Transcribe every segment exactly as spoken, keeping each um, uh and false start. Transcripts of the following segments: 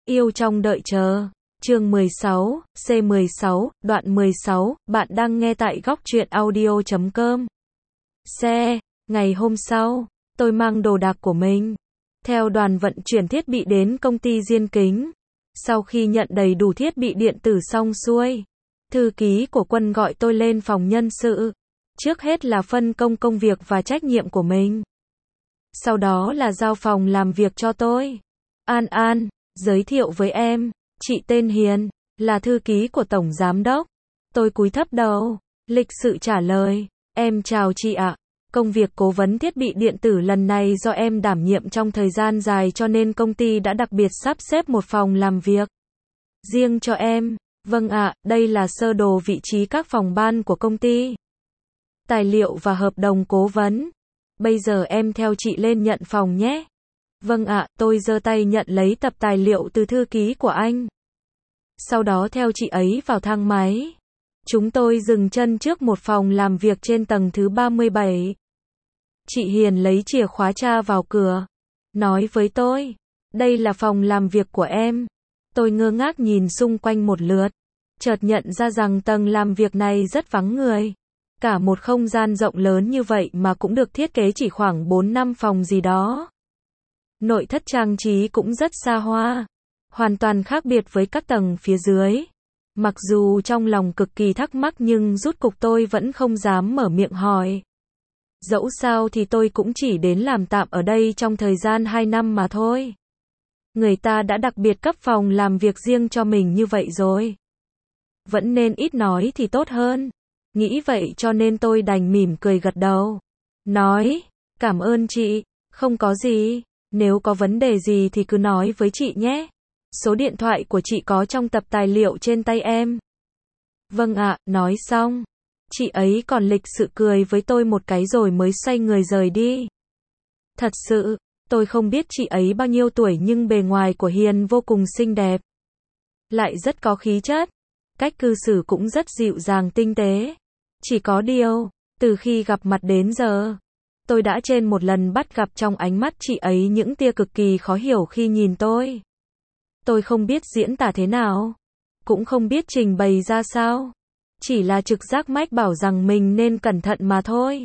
Yêu trong đợi chờ. Chương mười sáu, C mười sáu, đoạn mười sáu, bạn đang nghe tại góc truyện audio chấm com. Xe, ngày hôm sau, tôi mang đồ đạc của mình theo đoàn vận chuyển thiết bị đến công ty Diên Kính. Sau khi nhận đầy đủ thiết bị điện tử xong xuôi, thư ký của Quân gọi tôi lên phòng nhân sự. Trước hết là phân công công việc và trách nhiệm của mình. Sau đó là giao phòng làm việc cho tôi. An An, giới thiệu với em, chị tên Hiền, là thư ký của Tổng Giám Đốc. Tôi cúi thấp đầu, lịch sự trả lời, em chào chị ạ. Công việc cố vấn thiết bị điện tử lần này do em đảm nhiệm trong thời gian dài cho nên công ty đã đặc biệt sắp xếp một phòng làm việc riêng cho em. Vâng ạ, đây là sơ đồ vị trí các phòng ban của công ty, tài liệu và hợp đồng cố vấn. Bây giờ em theo chị lên nhận phòng nhé. Vâng ạ, tôi giơ tay nhận lấy tập tài liệu từ thư ký của anh. Sau đó theo chị ấy vào thang máy. Chúng tôi dừng chân trước một phòng làm việc trên tầng thứ ba mươi bảy. Chị Hiền lấy chìa khóa tra vào cửa, nói với tôi, đây là phòng làm việc của em. Tôi ngơ ngác nhìn xung quanh một lượt, chợt nhận ra rằng tầng làm việc này rất vắng người. Cả một không gian rộng lớn như vậy mà cũng được thiết kế chỉ khoảng bốn năm phòng gì đó. Nội thất trang trí cũng rất xa hoa, hoàn toàn khác biệt với các tầng phía dưới. Mặc dù trong lòng cực kỳ thắc mắc nhưng rốt cục tôi vẫn không dám mở miệng hỏi. Dẫu sao thì tôi cũng chỉ đến làm tạm ở đây trong thời gian hai năm mà thôi. Người ta đã đặc biệt cấp phòng làm việc riêng cho mình như vậy rồi, vẫn nên ít nói thì tốt hơn. Nghĩ vậy cho nên tôi đành mỉm cười gật đầu, nói, cảm ơn chị, không có gì, nếu có vấn đề gì thì cứ nói với chị nhé. Số điện thoại của chị có trong tập tài liệu trên tay em. Vâng ạ, nói xong, chị ấy còn lịch sự cười với tôi một cái rồi mới xoay người rời đi. Thật sự, tôi không biết chị ấy bao nhiêu tuổi nhưng bề ngoài của Hiền vô cùng xinh đẹp, lại rất có khí chất, cách cư xử cũng rất dịu dàng tinh tế. Chỉ có điều, từ khi gặp mặt đến giờ, tôi đã trên một lần bắt gặp trong ánh mắt chị ấy những tia cực kỳ khó hiểu khi nhìn tôi. Tôi không biết diễn tả thế nào, cũng không biết trình bày ra sao, chỉ là trực giác mách bảo rằng mình nên cẩn thận mà thôi.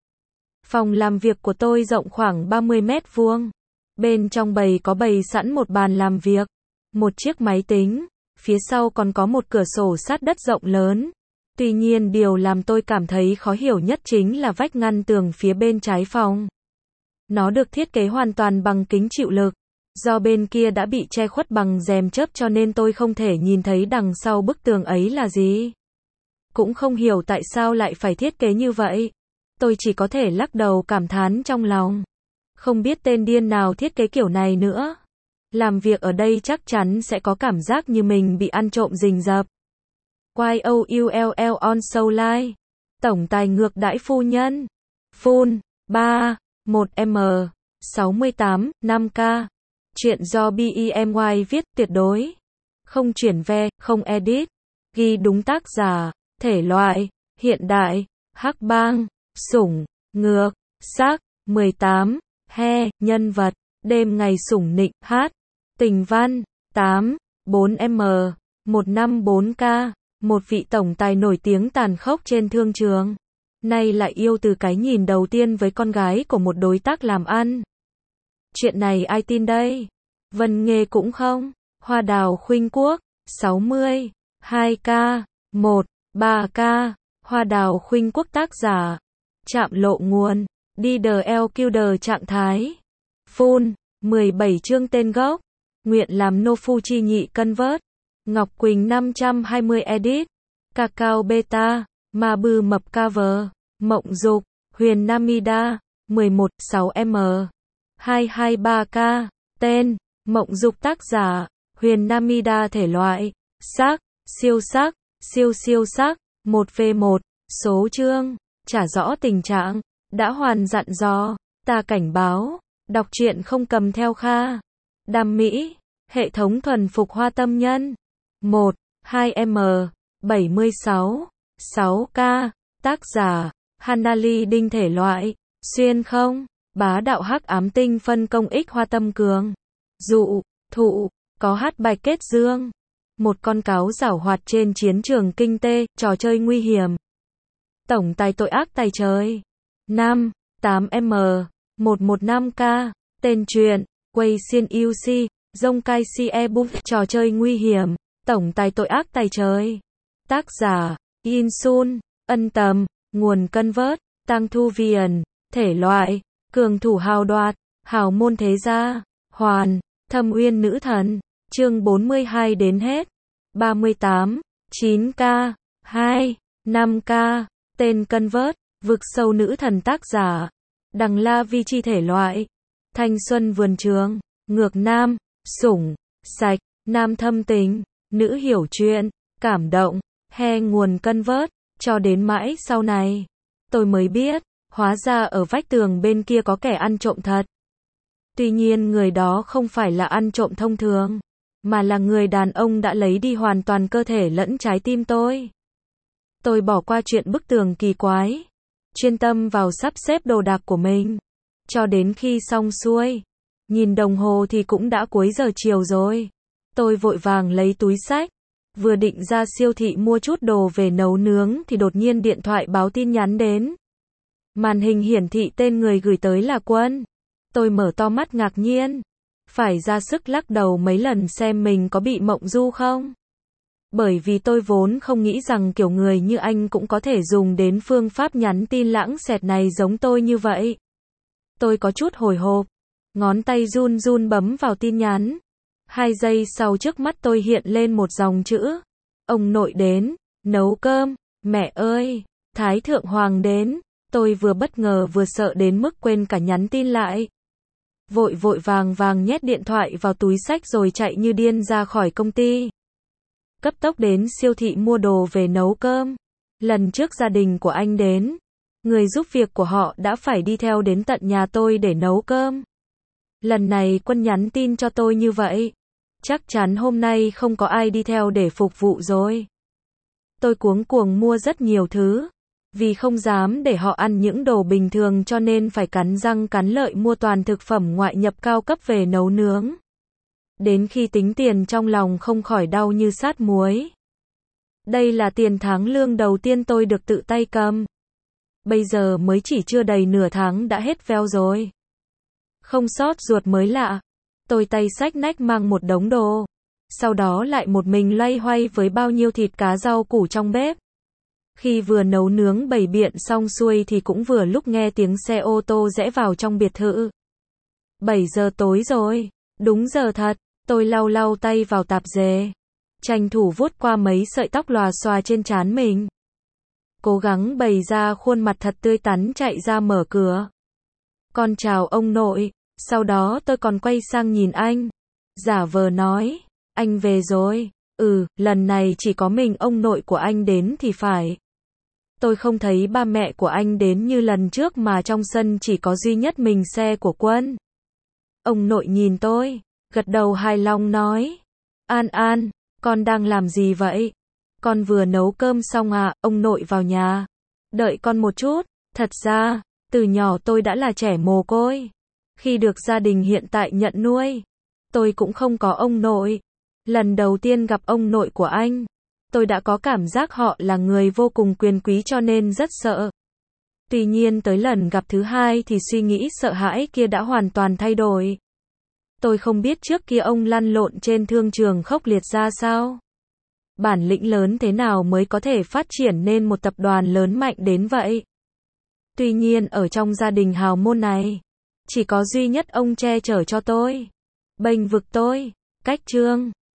Phòng làm việc của tôi rộng khoảng ba mươi mét vuông. Bên trong bày có bày sẵn một bàn làm việc, một chiếc máy tính, phía sau còn có một cửa sổ sát đất rộng lớn. Tuy nhiên điều làm tôi cảm thấy khó hiểu nhất chính là vách ngăn tường phía bên trái phòng. Nó được thiết kế hoàn toàn bằng kính chịu lực. Do bên kia đã bị che khuất bằng rèm chớp cho nên tôi không thể nhìn thấy đằng sau bức tường ấy là gì. Cũng không hiểu tại sao lại phải thiết kế như vậy. Tôi chỉ có thể lắc đầu cảm thán trong lòng. Không biết tên điên nào thiết kế kiểu này nữa. Làm việc ở đây chắc chắn sẽ có cảm giác như mình bị ăn trộm rình rập. Y O U L L on Soul Live. Tổng tài ngược đãi phu nhân. Phone ba một M sáu tám năm K. Chuyện do B E M Y viết, tuyệt đối không chuyển ve, không edit. Ghi đúng tác giả, thể loại, hiện đại, hắc bang, sủng, ngược, xác, mười tám, he, nhân vật, đêm ngày sủng nịnh, hát, tình văn, tám, bốn M, một năm bốn K. Một vị tổng tài nổi tiếng tàn khốc trên thương trường, nay lại yêu từ cái nhìn đầu tiên với con gái của một đối tác làm ăn. Chuyện này ai tin đây? Vân Nghê cũng không. Hoa Đào Khuynh Quốc, sáu mươi, hai K, một, ba K. Hoa Đào Khuynh Quốc tác giả, Trạm Lộ Nguồn, đi đờ eo kiu đờ trạng thái. Phone, mười bảy chương tên gốc. Nguyện làm nô phu chi nhị cân vớt. Ngọc Quỳnh năm trăm hai mươi edit. Cacao Beta, Ma Bư Mập Cover. Mộng Dục, Huyền Namida, mười một, sáu M, hai hai ba K. Tên, Mộng Dục tác giả, Huyền Namida thể loại, sắc, siêu sắc, siêu siêu sắc, một V một, số chương, trả rõ tình trạng, đã hoàn dặn dò, ta cảnh báo, đọc truyện không cầm theo Kha. Đam mỹ, hệ thống thuần phục hoa tâm nhân. một, hai M, bảy mươi sáu, sáu K, tác giả, Hanali Đinh thể loại, xuyên không, bá đạo hắc ám tinh phân công ích hoa tâm cường. Dụ, thụ, có hát bài kết dương. Một con cáo giảo hoạt trên chiến trường kinh tế, trò chơi nguy hiểm. Tổng tài tội ác tài trời. năm, tám M, một một năm K. Tên truyện, Wei Xian Yu Si, Dong Kai Si Ebook, trò chơi nguy hiểm. Tổng tài tội ác tài trời. Tác giả, Yin Sun, ân tầm, nguồn cân vớt, Tăng Thu Viền, thể loại, cường thủ hào đoạt, hào môn thế gia, hoàn, thâm uyên nữ thần, chương bốn mươi hai đến hết, ba mươi tám, chín K, hai, năm K, tên cân vớt, vực sâu nữ thần tác giả, Đằng La Vi Chi thể loại, thanh xuân vườn trường, ngược nam, sủng, sạch, nam thâm tình, nữ hiểu chuyện, cảm động, he nguồn cân vớt, cho đến mãi sau này, tôi mới biết, hóa ra ở vách tường bên kia có kẻ ăn trộm thật. Tuy nhiên người đó không phải là ăn trộm thông thường, mà là người đàn ông đã lấy đi hoàn toàn cơ thể lẫn trái tim tôi. Tôi bỏ qua chuyện bức tường kỳ quái, chuyên tâm vào sắp xếp đồ đạc của mình, cho đến khi xong xuôi, nhìn đồng hồ thì cũng đã cuối giờ chiều rồi. Tôi vội vàng lấy túi xách, vừa định ra siêu thị mua chút đồ về nấu nướng thì đột nhiên điện thoại báo tin nhắn đến. Màn hình hiển thị tên người gửi tới là Quân. Tôi mở to mắt ngạc nhiên, phải ra sức lắc đầu mấy lần xem mình có bị mộng du không. Bởi vì tôi vốn không nghĩ rằng kiểu người như anh cũng có thể dùng đến phương pháp nhắn tin lãng xẹt này giống tôi như vậy. Tôi có chút hồi hộp, ngón tay run run bấm vào tin nhắn. Hai giây sau trước mắt tôi hiện lên một dòng chữ. Ông nội đến, nấu cơm, mẹ ơi, Thái Thượng Hoàng đến. Tôi vừa bất ngờ vừa sợ đến mức quên cả nhắn tin lại. Vội vội vàng vàng nhét điện thoại vào túi xách rồi chạy như điên ra khỏi công ty. Cấp tốc đến siêu thị mua đồ về nấu cơm. Lần trước gia đình của anh đến, người giúp việc của họ đã phải đi theo đến tận nhà tôi để nấu cơm. Lần này Quân nhắn tin cho tôi như vậy. Chắc chắn hôm nay không có ai đi theo để phục vụ rồi. Tôi cuống cuồng mua rất nhiều thứ. Vì không dám để họ ăn những đồ bình thường cho nên phải cắn răng cắn lợi mua toàn thực phẩm ngoại nhập cao cấp về nấu nướng. Đến khi tính tiền trong lòng không khỏi đau như sát muối. Đây là tiền tháng lương đầu tiên tôi được tự tay cầm. Bây giờ mới chỉ chưa đầy nửa tháng đã hết veo rồi. Không sót ruột mới lạ. Tôi tay xách nách mang một đống đồ. Sau đó lại một mình loay hoay với bao nhiêu thịt cá rau củ trong bếp. Khi vừa nấu nướng bày biện xong xuôi thì cũng vừa lúc nghe tiếng xe ô tô rẽ vào trong biệt thự. bảy giờ tối rồi, đúng giờ thật, tôi lau lau tay vào tạp dề. Tranh thủ vuốt qua mấy sợi tóc lòa xòa trên trán mình. Cố gắng bày ra khuôn mặt thật tươi tắn chạy ra mở cửa. Con chào ông nội, sau đó tôi còn quay sang nhìn anh. Giả vờ nói, anh về rồi, ừ, lần này chỉ có mình ông nội của anh đến thì phải. Tôi không thấy ba mẹ của anh đến như lần trước mà trong sân chỉ có duy nhất mình xe của Quân. Ông nội nhìn tôi, gật đầu hài lòng nói. An An, con đang làm gì vậy? Con vừa nấu cơm xong à, ông nội vào nhà. Đợi con một chút, thật ra, từ nhỏ tôi đã là trẻ mồ côi. Khi được gia đình hiện tại nhận nuôi, tôi cũng không có ông nội. Lần đầu tiên gặp ông nội của anh, tôi đã có cảm giác họ là người vô cùng quyền quý cho nên rất sợ. Tuy nhiên tới lần gặp thứ hai thì suy nghĩ sợ hãi kia đã hoàn toàn thay đổi. Tôi không biết trước kia ông lăn lộn trên thương trường khốc liệt ra sao. Bản lĩnh lớn thế nào mới có thể phát triển nên một tập đoàn lớn mạnh đến vậy. Tuy nhiên ở trong gia đình hào môn này, chỉ có duy nhất ông che chở cho tôi, bênh vực tôi. Cách chương